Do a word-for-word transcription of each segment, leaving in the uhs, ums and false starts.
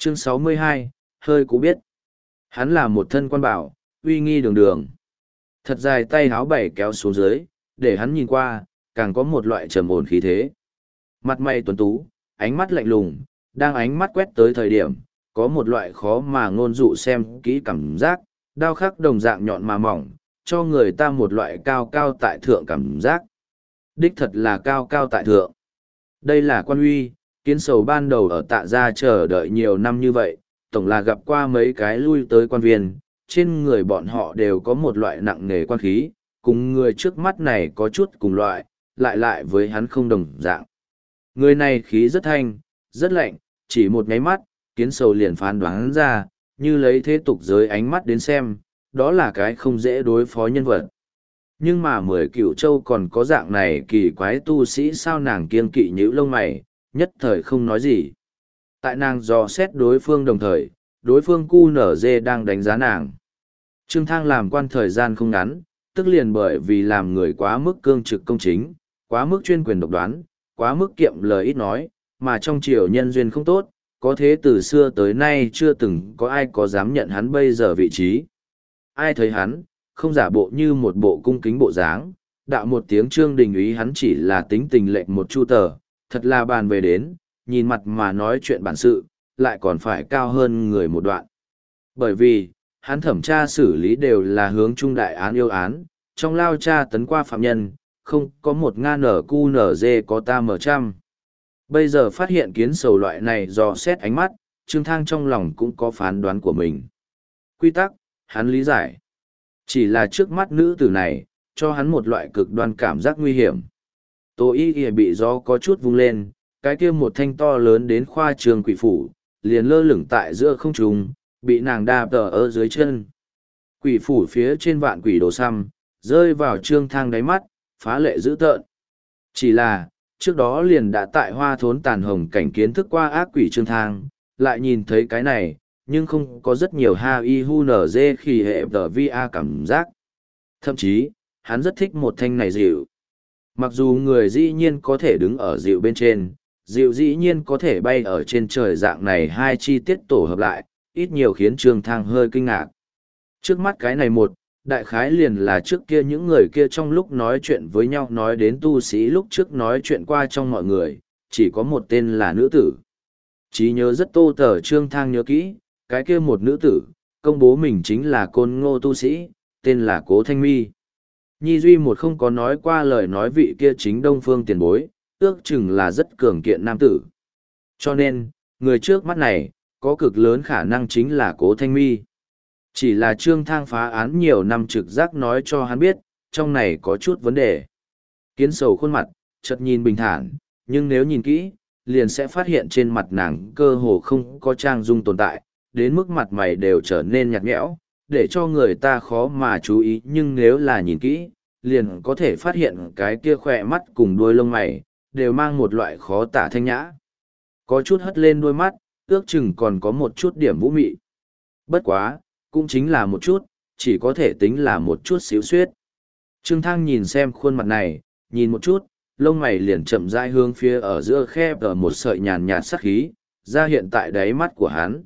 Chương sáu mươi hai, hơi cũ biết. Hắn là một thân quan bảo, uy nghi đường đường. Thật dài tay háo bảy kéo xuống dưới, để hắn nhìn qua, càng có một loại trầm ổn khí thế. Mặt mày tuấn tú, ánh mắt lạnh lùng, đang ánh mắt quét tới thời điểm, có một loại khó mà ngôn dụ xem kỹ cảm giác, đao khắc đồng dạng nhọn mà mỏng, cho người ta một loại cao cao tại thượng cảm giác. Đích thật là cao cao tại thượng. Đây là quan uy, Kiến Sầu ban đầu ở Tạ Gia chờ đợi nhiều năm như vậy, tổng là gặp qua mấy cái lui tới quan viên, trên người bọn họ đều có một loại nặng nề quan khí, cùng người trước mắt này có chút cùng loại, lại lại với hắn không đồng dạng. Người này khí rất thanh, rất lạnh, chỉ một nháy mắt, Kiến Sầu liền phán đoán ra, như lấy thế tục giới ánh mắt đến xem, đó là cái không dễ đối phó nhân vật. Nhưng mà mười cựu châu còn có dạng này kỳ quái tu sĩ sao nàng kiêng kỵ nhíu lông mày, nhất thời không nói gì. Tại nàng dò xét đối phương đồng thời, đối phương cu nở dê đang đánh giá nàng. Trương Thang làm quan thời gian không ngắn, tức liền bởi vì làm người quá mức cương trực công chính, quá mức chuyên quyền độc đoán, quá mức kiệm lời ít nói, mà trong triều nhân duyên không tốt, có thế từ xưa tới nay chưa từng có ai có dám nhận hắn bây giờ vị trí. Ai thấy hắn, không giả bộ như một bộ cung kính bộ dáng, đạo một tiếng Trương Đình úy hắn chỉ là tính tình lệnh một chu tờ, thật là bàn về đến, nhìn mặt mà nói chuyện bản sự, lại còn phải cao hơn người một đoạn. Bởi vì, hắn thẩm tra xử lý đều là hướng trung đại án yêu án, trong lao tra tấn qua phạm nhân, không có một nga nở cu nở dê có ta mở trăm. Bây giờ phát hiện Kiến Sầu loại này dò xét ánh mắt, Trương Thang trong lòng cũng có phán đoán của mình. Quy tắc, hắn lý giải. Chỉ là trước mắt nữ tử này, cho hắn một loại cực đoan cảm giác nguy hiểm. Tô y y bị gió có chút vung lên, cái kia một thanh to lớn đến khoa trường quỷ phủ, liền lơ lửng tại giữa không trung, bị nàng đạp tờ ở dưới chân. Quỷ phủ phía trên vạn quỷ đồ xăm, rơi vào Trương Thang đáy mắt, phá lệ dữ tợn. Chỉ là, trước đó liền đã tại hoa thốn tàn hồng cảnh kiến thức qua ác quỷ Trương Thang, lại nhìn thấy cái này, nhưng không có rất nhiều ha y hu nở dê khi hệ tờ vi a cảm giác. Thậm chí, hắn rất thích một thanh này dịu. Mặc dù người dĩ nhiên có thể đứng ở dịu bên trên, dịu dĩ nhiên có thể bay ở trên trời dạng này hai chi tiết tổ hợp lại, ít nhiều khiến Trương Thang hơi kinh ngạc. Trước mắt cái này một, đại khái liền là trước kia những người kia trong lúc nói chuyện với nhau nói đến tu sĩ lúc trước nói chuyện qua trong mọi người, chỉ có một tên là nữ tử. Chí nhớ rất tô tờ Trương Thang nhớ kỹ, cái kia một nữ tử, công bố mình chính là côn ngô tu sĩ, tên là Cố Thanh Mi. Nhi duy một không có nói qua lời nói vị kia chính đông phương tiền bối, ước chừng là rất cường kiện nam tử. Cho nên, người trước mắt này, có cực lớn khả năng chính là Cố Thanh Mi. Chỉ là Trương Thang phá án nhiều năm trực giác nói cho hắn biết, trong này có chút vấn đề. Kiến Sầu khuôn mặt, chợt nhìn bình thản, nhưng nếu nhìn kỹ, liền sẽ phát hiện trên mặt nàng cơ hồ không có trang dung tồn tại, đến mức mặt mày đều trở nên nhạt nhẽo, để cho người ta khó mà chú ý, nhưng nếu là nhìn kỹ, liền có thể phát hiện cái kia khỏe mắt cùng đuôi lông mày, đều mang một loại khó tả thanh nhã. Có chút hất lên đôi mắt, ước chừng còn có một chút điểm vũ mị. Bất quá, cũng chính là một chút, chỉ có thể tính là một chút xíu xuyết. Trương Thang nhìn xem khuôn mặt này, nhìn một chút, lông mày liền chậm rãi hướng phía ở giữa khe ở một sợi nhàn nhạt sắc khí, ra hiện tại đáy mắt của hắn.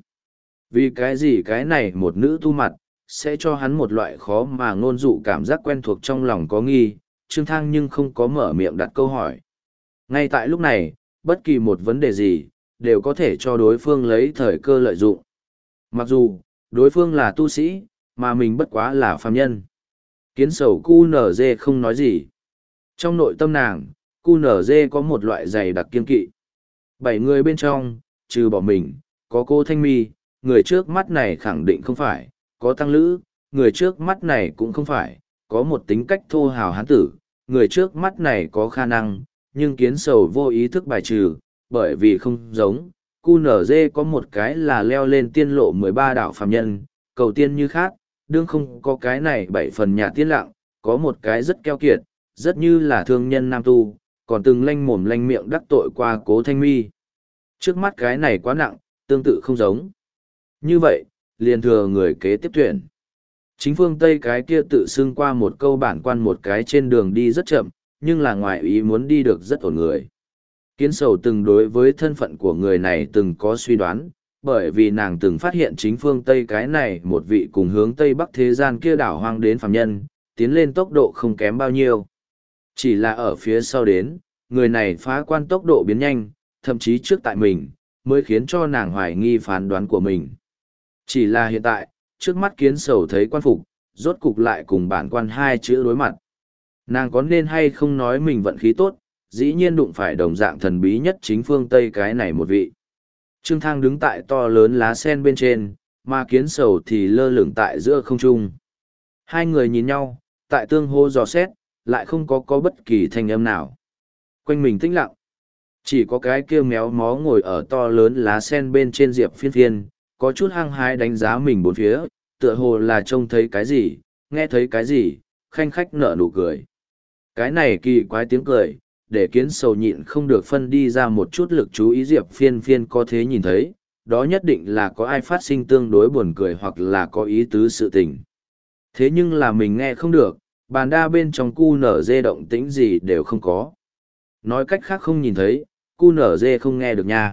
Vì cái gì cái này một nữ tu mặt, sẽ cho hắn một loại khó mà ngôn dụ cảm giác quen thuộc trong lòng có nghi, Trương Thang nhưng không có mở miệng đặt câu hỏi. Ngay tại lúc này, bất kỳ một vấn đề gì, đều có thể cho đối phương lấy thời cơ lợi dụng. Mặc dù, đối phương là tu sĩ, mà mình bất quá là phàm nhân. Kiến Sầu cu nở dê không nói gì. Trong nội tâm nàng, cu nở dê có một loại dày đặc kiên kỵ. Bảy người bên trong, trừ bỏ mình, có cô Thanh Mi, người trước mắt này khẳng định không phải, có Tăng Lữ, người trước mắt này cũng không phải, có một tính cách thô hào hán tử, người trước mắt này có khả năng, nhưng Kiến Sầu vô ý thức bài trừ, bởi vì không giống, cu nở dê có một cái là leo lên tiên lộ mười ba đạo phàm nhân, cầu tiên như khác, đương không có cái này bảy phần nhà tiên lặng, có một cái rất keo kiệt, rất như là thương nhân nam tu, còn từng lanh mồm lanh miệng đắc tội qua Cố Thanh Mi. Trước mắt cái này quá nặng, tương tự không giống. Như vậy, liền thừa người kế tiếp tuyển. Chính phương Tây cái kia tự xưng qua một câu bản quan một cái trên đường đi rất chậm, nhưng là ngoài ý muốn đi được rất ổn người. Kiến Sầu từng đối với thân phận của người này từng có suy đoán, bởi vì nàng từng phát hiện chính phương Tây cái này một vị cùng hướng Tây Bắc thế gian kia đảo hoang đến phàm nhân, tiến lên tốc độ không kém bao nhiêu. Chỉ là ở phía sau đến, người này phá quan tốc độ biến nhanh, thậm chí trước tại mình, mới khiến cho nàng hoài nghi phán đoán của mình. Chỉ là hiện tại, trước mắt kiến sầu thấy quan phục, rốt cục lại cùng bản quan hai chữ đối mặt. Nàng có nên hay không nói mình vận khí tốt, dĩ nhiên đụng phải đồng dạng thần bí nhất chính phương Tây cái này một vị. Trương Thang đứng tại to lớn lá sen bên trên, mà kiến sầu thì lơ lửng tại giữa không trung. Hai người nhìn nhau, tại tương hô dò xét, lại không có có bất kỳ thanh âm nào. Quanh mình tĩnh lặng. Chỉ có cái kia méo mó ngồi ở to lớn lá sen bên trên Diệp Phiên Phiên, có chút hăng hái đánh giá mình bốn phía, tựa hồ là trông thấy cái gì, nghe thấy cái gì, khanh khách nở nụ cười. Cái này kỳ quái tiếng cười, để kiến sầu nhịn không được phân đi ra một chút lực chú ý Diệp Phiên Phiên có thế nhìn thấy, đó nhất định là có ai phát sinh tương đối buồn cười hoặc là có ý tứ sự tình. Thế nhưng là mình nghe không được, bàn đa bên trong cu nở dê động tĩnh gì đều không có. Nói cách khác không nhìn thấy, cu nở dê không nghe được nha.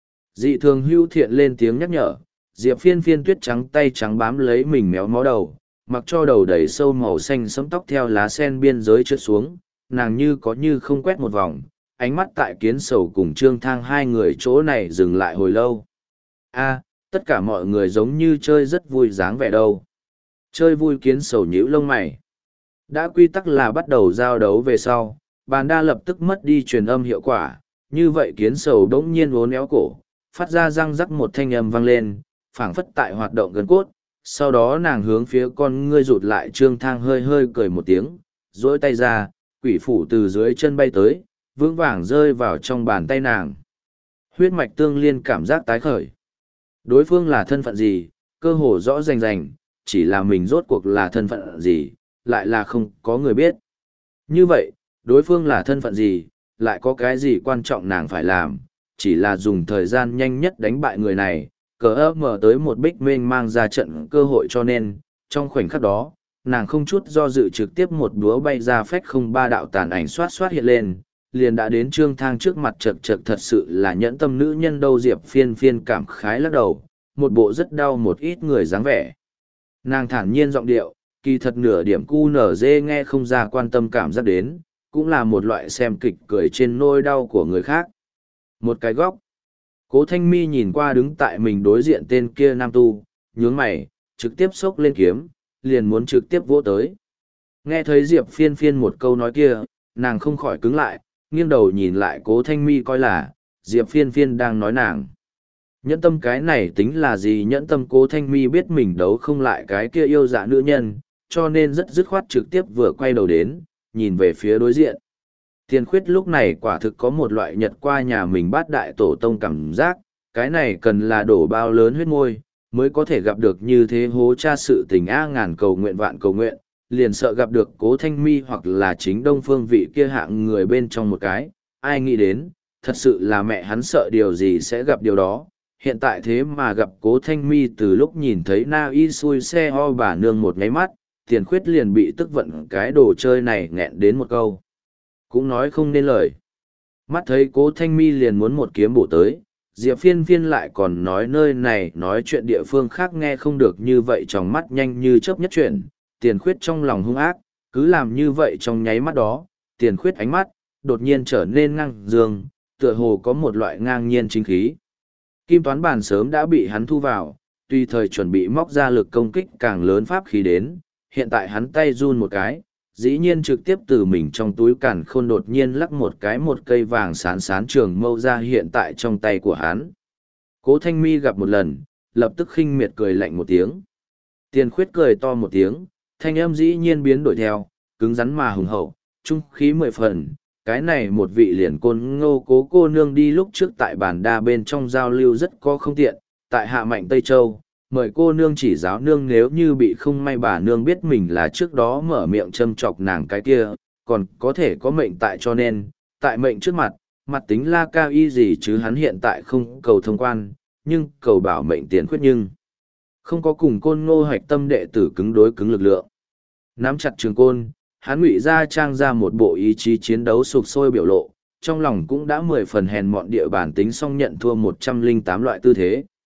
Dị thường hưu thiện lên tiếng nhắc nhở, Diệp Phiên Phiên tuyết trắng tay trắng bám lấy mình méo mó đầu, mặc cho đầu đầy sâu màu xanh sẫm tóc theo lá sen biên giới trượt xuống, nàng như có như không quét một vòng, ánh mắt tại kiến sầu cùng Trương Thang hai người chỗ này dừng lại hồi lâu. A, tất cả mọi người giống như chơi rất vui dáng vẻ đâu. Chơi vui kiến sầu nhíu lông mày. Đã quy tắc là bắt đầu giao đấu về sau, bàn đa lập tức mất đi truyền âm hiệu quả, như vậy kiến sầu đống nhiên uốn éo cổ, phát ra răng rắc một thanh âm vang lên, phảng phất tại hoạt động gần cốt, sau đó nàng hướng phía con ngươi rụt lại Trương Thang hơi hơi cười một tiếng, duỗi tay ra, quỷ phủ từ dưới chân bay tới, vững vàng rơi vào trong bàn tay nàng. Huyết mạch tương liên cảm giác tái khởi. Đối phương là thân phận gì, cơ hồ rõ rành rành, chỉ là mình rốt cuộc là thân phận gì, lại là không có người biết. Như vậy, đối phương là thân phận gì, lại có cái gì quan trọng nàng phải làm, chỉ là dùng thời gian nhanh nhất đánh bại người này, cờ ấp mở tới một bích mênh mang ra trận cơ hội cho nên, trong khoảnh khắc đó, nàng không chút do dự trực tiếp một búa bay ra phách không ba đạo tàn ảnh xoát xoát hiện lên, liền đã đến Trương Thang trước mặt chật chật thật sự là nhẫn tâm nữ nhân đâu Diệp Phiên Phiên cảm khái lắc đầu, một bộ rất đau một ít người dáng vẻ. Nàng thản nhiên giọng điệu, kỳ thật nửa điểm cu nở dê nghe không ra quan tâm cảm giác đến, cũng là một loại xem kịch cười trên nỗi đau của người khác. Một cái góc. Cố Thanh Mi nhìn qua đứng tại mình đối diện tên kia nam tu, nhướng mày, trực tiếp xốc lên kiếm, liền muốn trực tiếp vỗ tới. Nghe thấy Diệp Phiên Phiên một câu nói kia, nàng không khỏi cứng lại, nghiêng đầu nhìn lại Cố Thanh Mi coi là, Diệp Phiên Phiên đang nói nàng. Nhẫn tâm cái này tính là gì? Nhẫn tâm Cố Thanh Mi biết mình đấu không lại cái kia yêu dạ nữ nhân, cho nên rất dứt khoát trực tiếp vừa quay đầu đến, nhìn về phía đối diện. Tiền Khuyết lúc này quả thực có một loại nhật qua nhà mình bát đại tổ tông cảm giác, cái này cần là đổ bao lớn huyết môi, mới có thể gặp được như thế hố cha sự tình a ngàn cầu nguyện vạn cầu nguyện, liền sợ gặp được Cố Thanh Mi hoặc là chính Đông Phương vị kia hạng người bên trong một cái, ai nghĩ đến, thật sự là mẹ hắn sợ điều gì sẽ gặp điều đó. Hiện tại thế mà gặp Cố Thanh Mi từ lúc nhìn thấy Na Y xui xe ho bà nương một ngáy mắt, Tiền Khuyết liền bị tức vận cái đồ chơi này nghẹn đến một câu. Cũng nói không nên lời. Mắt thấy Cố Thanh Mi liền muốn một kiếm bổ tới, Diệp Phiên Phiên lại còn nói nơi này nói chuyện địa phương khác nghe không được như vậy trong mắt nhanh như chớp nhất chuyển, Tiền Khuyết trong lòng hung ác, cứ làm như vậy trong nháy mắt đó, Tiền Khuyết ánh mắt, đột nhiên trở nên ngang dương, tựa hồ có một loại ngang nhiên chính khí. Kim toán bàn sớm đã bị hắn thu vào, tùy thời chuẩn bị móc ra lực công kích càng lớn pháp khí đến, hiện tại hắn tay run một cái, dĩ nhiên trực tiếp từ mình trong túi càn khôn đột nhiên lắc một cái một cây vàng sán sán trường mâu ra hiện tại trong tay của hắn. Cố Thanh Mi gặp một lần, lập tức khinh miệt cười lạnh một tiếng. Tiền Khuyết cười to một tiếng, thanh âm dĩ nhiên biến đổi theo, cứng rắn mà hùng hậu, trung khí mười phần. Cái này một vị liền côn ngô cố cô nương đi lúc trước tại bản đa bên trong giao lưu rất có không tiện, tại hạ mạnh Tây Châu, mời cô nương chỉ giáo nương nếu như bị không may bà nương biết mình là trước đó mở miệng châm chọc nàng cái kia, còn có thể có mệnh tại cho nên, tại mệnh trước mặt, mặt tính la cao y gì chứ hắn hiện tại không cầu thông quan, nhưng cầu bảo mệnh Tiền Khuyết nhưng không có cùng côn ngô hoạch tâm đệ tử cứng đối cứng lực lượng. Nắm chặt trường côn, hắn ngụy ra trang ra một bộ ý chí chiến đấu sục sôi biểu lộ, trong lòng cũng đã mười phần hèn mọn địa bản tính xong nhận thua một trăm linh tám loại tư thế.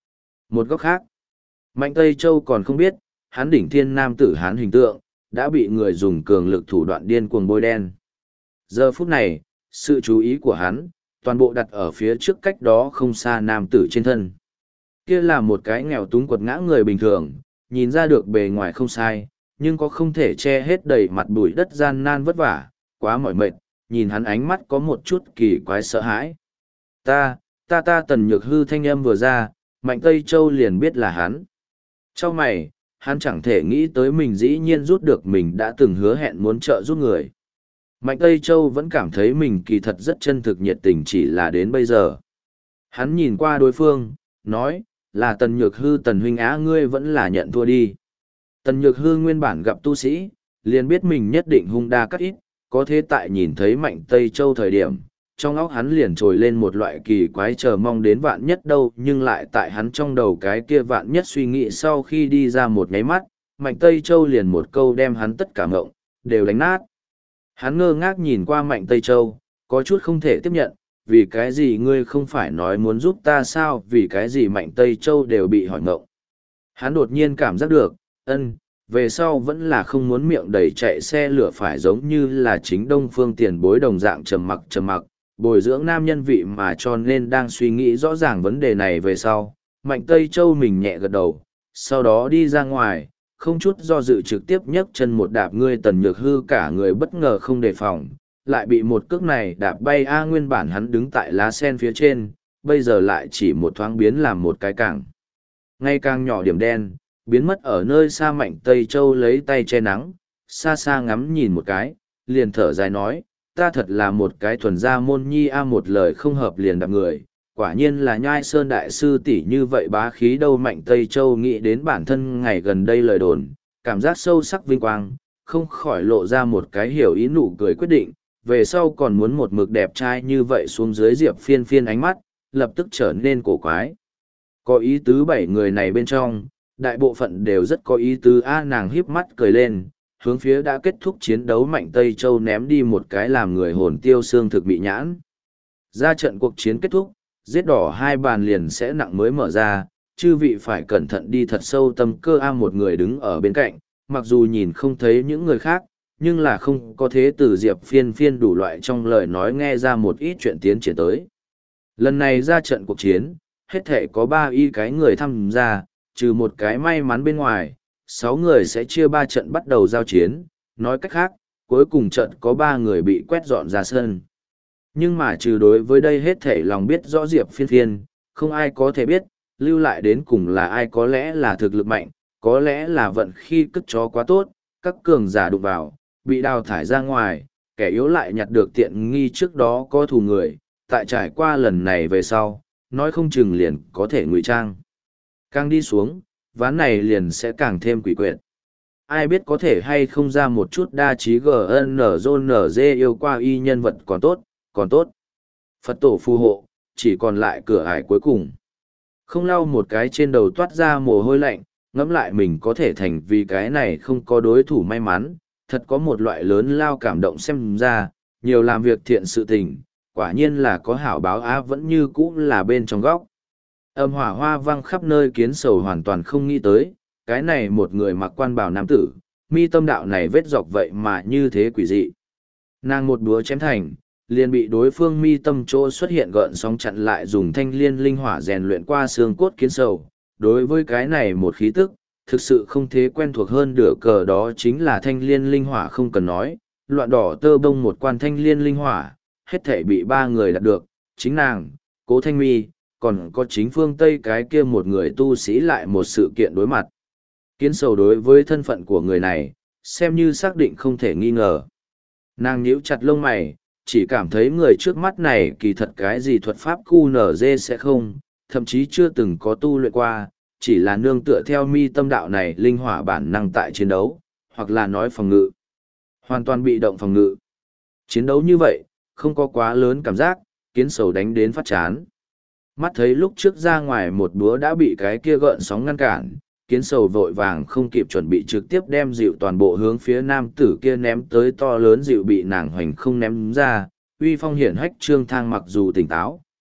Một góc khác, Mạnh Tây Châu còn không biết, hắn đỉnh thiên nam tử hán hình tượng, đã bị người dùng cường lực thủ đoạn điên cuồng bôi đen. Giờ phút này, sự chú ý của hắn, toàn bộ đặt ở phía trước cách đó không xa nam tử trên thân. Kia là một cái nghèo túng quật ngã người bình thường, nhìn ra được bề ngoài không sai, nhưng có không thể che hết đầy mặt bụi đất gian nan vất vả, quá mỏi mệt, nhìn hắn ánh mắt có một chút kỳ quái sợ hãi. Ta, ta ta Tần Nhược Hư thanh âm vừa ra, Mạnh Tây Châu liền biết là hắn. Trong mày, hắn chẳng thể nghĩ tới mình dĩ nhiên rút được mình đã từng hứa hẹn muốn trợ giúp người. Mạnh Tây Châu vẫn cảm thấy mình kỳ thật rất chân thực nhiệt tình chỉ là đến bây giờ. Hắn nhìn qua đối phương, nói, là Tần Nhược Hư Tần huynh á ngươi vẫn là nhận thua đi. Tần Nhược Hư nguyên bản gặp tu sĩ, liền biết mình nhất định hung đa cắt ít, có thế tại nhìn thấy Mạnh Tây Châu thời điểm, trong óc hắn liền trồi lên một loại kỳ quái chờ mong đến vạn nhất đâu, nhưng lại tại hắn trong đầu cái kia vạn nhất suy nghĩ sau khi đi ra một nháy mắt, Mạnh Tây Châu liền một câu đem hắn tất cả ngộng, đều đánh nát. Hắn ngơ ngác nhìn qua Mạnh Tây Châu, có chút không thể tiếp nhận, vì cái gì ngươi không phải nói muốn giúp ta sao, vì cái gì Mạnh Tây Châu đều bị hỏi ngộng. Hắn đột nhiên cảm giác được, ân, về sau vẫn là không muốn miệng đầy chạy xe lửa phải giống như là chính Đông Phương tiền bối đồng dạng trầm mặc trầm mặc, bồi dưỡng nam nhân vị mà cho nên đang suy nghĩ rõ ràng vấn đề này về sau. Mạnh Tây Châu mình nhẹ gật đầu, sau đó đi ra ngoài, không chút do dự trực tiếp nhấc chân một đạp ngươi Tần Nhược Hư cả người bất ngờ không đề phòng, lại bị một cước này đạp bay a nguyên bản hắn đứng tại lá sen phía trên, bây giờ lại chỉ một thoáng biến làm một cái cảng. Ngay càng nhỏ điểm đen, biến mất ở nơi xa. Mạnh Tây Châu lấy tay che nắng, xa xa ngắm nhìn một cái, liền thở dài nói, ta thật là một cái thuần gia môn nhi a một lời không hợp liền đạp người, quả nhiên là nhai sơn đại sư tỷ như vậy bá khí đâu. Mạnh Tây Châu nghĩ đến bản thân ngày gần đây lời đồn, cảm giác sâu sắc vinh quang, không khỏi lộ ra một cái hiểu ý nụ cười quyết định, về sau còn muốn một mực đẹp trai như vậy xuống dưới. Diệp Phiên Phiên ánh mắt, lập tức trở nên cổ quái. Có ý tứ bảy người này bên trong, đại bộ phận đều rất có ý tứ a nàng híp mắt cười lên, hướng phía đã kết thúc chiến đấu Mạnh Tây Châu ném đi một cái làm người hồn tiêu xương thực bị nhãn. Ra trận cuộc chiến kết thúc, giết đỏ hai bàn liền sẽ nặng mới mở ra, chư vị phải cẩn thận đi thật sâu tâm cơ a một người đứng ở bên cạnh, mặc dù nhìn không thấy những người khác, nhưng là không có thế từ Diệp Phiên Phiên đủ loại trong lời nói nghe ra một ít chuyện tiến triển tới. Lần này ra trận cuộc chiến, hết thể có ba y cái người tham gia, trừ một cái may mắn bên ngoài, sáu người sẽ chia ba trận bắt đầu giao chiến, nói cách khác, cuối cùng trận có ba người bị quét dọn ra sân. Nhưng mà trừ đối với đây hết thể lòng biết rõ Diệp Phiên Phiên, không ai có thể biết, lưu lại đến cùng là ai, có lẽ là thực lực mạnh, có lẽ là vận khi cất chó quá tốt, các cường giả đụng vào, bị đào thải ra ngoài, kẻ yếu lại nhặt được tiện nghi trước đó có thù người, tại trải qua lần này về sau, nói không chừng liền có thể ngụy trang. Càng đi xuống, ván này liền sẽ càng thêm quỷ quyệt. Ai biết có thể hay không ra một chút đa trí giê en rờ dê yêu qua y nhân vật còn tốt, còn tốt. Phật tổ phù hộ, chỉ còn lại cửa ải cuối cùng. Không lau một cái trên đầu toát ra mồ hôi lạnh, ngẫm lại mình có thể thành vì cái này không có đối thủ may mắn, thật có một loại lớn lao cảm động xem ra, nhiều làm việc thiện sự tình, quả nhiên là có hảo báo á vẫn như cũ là bên trong góc. Âm hỏa hoa vang khắp nơi Kiến Sầu hoàn toàn không nghĩ tới, cái này một người mặc quan bào nam tử, mi tâm đạo này vết dọc vậy mà như thế quỷ dị. Nàng một búa chém thành, liền bị đối phương mi tâm chỗ xuất hiện gợn sóng chặn lại, dùng thanh liên linh hỏa rèn luyện qua xương cốt Kiến Sầu. Đối với cái này một khí tức, thực sự không thế quen thuộc hơn đửa cờ đó chính là thanh liên linh hỏa không cần nói, loạn đỏ tơ bông một quan thanh liên linh hỏa, hết thể bị ba người đạt được, chính nàng, Cố Thanh Mi, còn có chính phương Tây cái kia một người tu sĩ lại một sự kiện đối mặt. Kiến Sầu đối với thân phận của người này, xem như xác định không thể nghi ngờ. Nàng nhíu chặt lông mày, chỉ cảm thấy người trước mắt này kỳ thật cái gì thuật pháp cu nở dê sẽ không, thậm chí chưa từng có tu luyện qua, chỉ là nương tựa theo mi tâm đạo này linh hỏa bản năng tại chiến đấu, hoặc là nói phòng ngự. Hoàn toàn bị động phòng ngự. Chiến đấu như vậy, không có quá lớn cảm giác, Kiến Sầu đánh đến phát chán. Mắt thấy lúc trước ra ngoài một búa đã bị cái kia gợn sóng ngăn cản, Kiến Sầu vội vàng không kịp chuẩn bị trực tiếp đem dịu toàn bộ hướng phía nam tử kia ném tới, to lớn dịu bị nàng hoành không ném ra, uy phong hiển hách trương thang mặc dù tỉnh táo,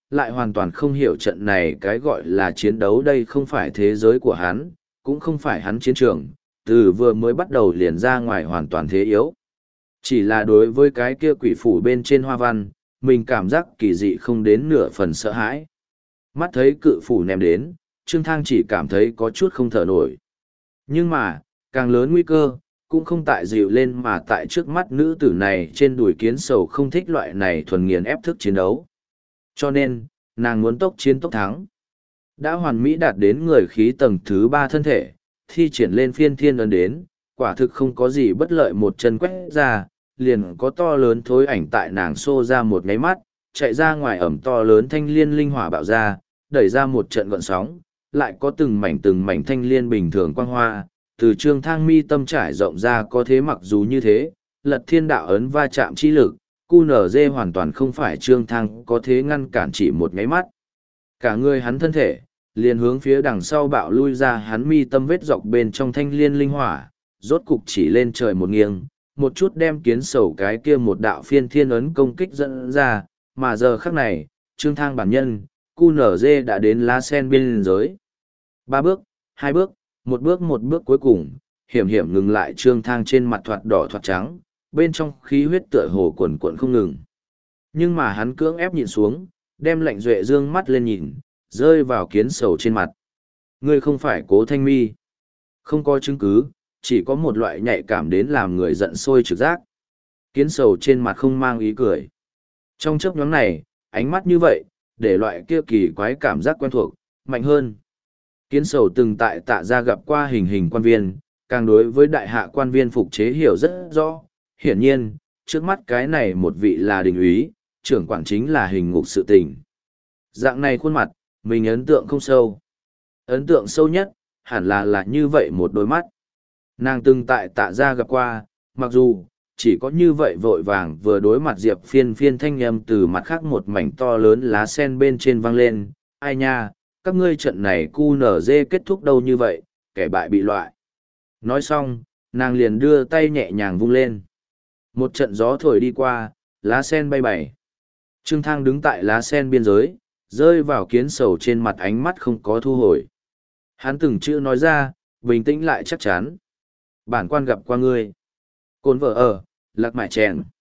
lại hoàn toàn không hiểu trận này cái gọi là chiến đấu đây không phải thế giới của hắn, cũng không phải hắn chiến trường, từ vừa mới bắt đầu liền ra ngoài hoàn toàn thế yếu. Chỉ là đối với cái kia quỷ phủ bên trên hoa văn, mình cảm giác kỳ dị không đến nửa phần sợ hãi. Mắt thấy cự phủ ném đến, Trương Thang chỉ cảm thấy có chút không thở nổi. Nhưng mà, càng lớn nguy cơ, cũng không tại dịu lên mà tại trước mắt nữ tử này trên đùi kiến sầu không thích loại này thuần nghiền ép thức chiến đấu. Cho nên, nàng muốn tốc chiến tốc thắng. Đã hoàn mỹ đạt đến người khí tầng thứ ba thân thể, thi triển lên phiên thiên ấn đến, quả thực không có gì bất lợi một chân quét ra, liền có to lớn thối ảnh tại nàng xô ra một ngáy mắt, chạy ra ngoài ẩm to lớn thanh liên linh hỏa bạo ra, đẩy ra một trận gọn sóng, lại có từng mảnh từng mảnh thanh liên bình thường quang hoa, từ Trương Thang mi tâm trải rộng ra có thế mặc dù như thế, lật thiên đạo ấn va chạm chi lực, cu nở dê hoàn toàn không phải Trương Thang có thế ngăn cản chỉ một ngáy mắt. Cả người hắn thân thể, liền hướng phía đằng sau bạo lui ra hắn mi tâm vết dọc bên trong thanh liên linh hỏa, rốt cục chỉ lên trời một nghiêng, một chút đem kiến sầu cái kia một đạo phiên thiên ấn công kích dẫn ra, mà giờ khắc này, Trương Thang bản nhân, cu nở dê đã đến lá sen biên giới. Ba bước, hai bước, một bước một bước cuối cùng, hiểm hiểm ngừng lại Trương Thang trên mặt thoạt đỏ thoạt trắng, bên trong khí huyết tựa hồ quần quận không ngừng. Nhưng mà hắn cưỡng ép nhìn xuống, đem lạnh duệ dương mắt lên nhìn, rơi vào kiến sầu trên mặt. Ngươi không phải Cố Thanh Mi. Không có chứng cứ, chỉ có một loại nhạy cảm đến làm người giận sôi trực giác. Kiến sầu trên mặt không mang ý cười. Trong chớp nhoáng này, ánh mắt như vậy, để loại kia kỳ quái cảm giác quen thuộc, mạnh hơn. Kiến sầu từng tại tạ gia gặp qua hình hình quan viên, càng đối với đại hạ quan viên phục chế hiểu rất rõ. Hiển nhiên, trước mắt cái này một vị là đình úy, trưởng quản chính là hình ngục sự tình. Dạng này khuôn mặt, mình ấn tượng không sâu. Ấn tượng sâu nhất, hẳn là là như vậy một đôi mắt. Nàng từng tại tạ gia gặp qua, mặc dù, chỉ có như vậy vội vàng vừa đối mặt Diệp Phiên Phiên thanh âm từ mặt khác một mảnh to lớn lá sen bên trên vang lên. Ai nha, các ngươi trận này cu nở dê kết thúc đâu như vậy, kẻ bại bị loại. Nói xong, nàng liền đưa tay nhẹ nhàng vung lên. Một trận gió thổi đi qua, lá sen bay bày. Trương Thang đứng tại lá sen biên giới, rơi vào kiến sầu trên mặt ánh mắt không có thu hồi. Hắn từng chữ nói ra, bình tĩnh lại chắc chắn. Bản quan gặp qua ngươi. Cồn vợ ở, lạc mại chèn.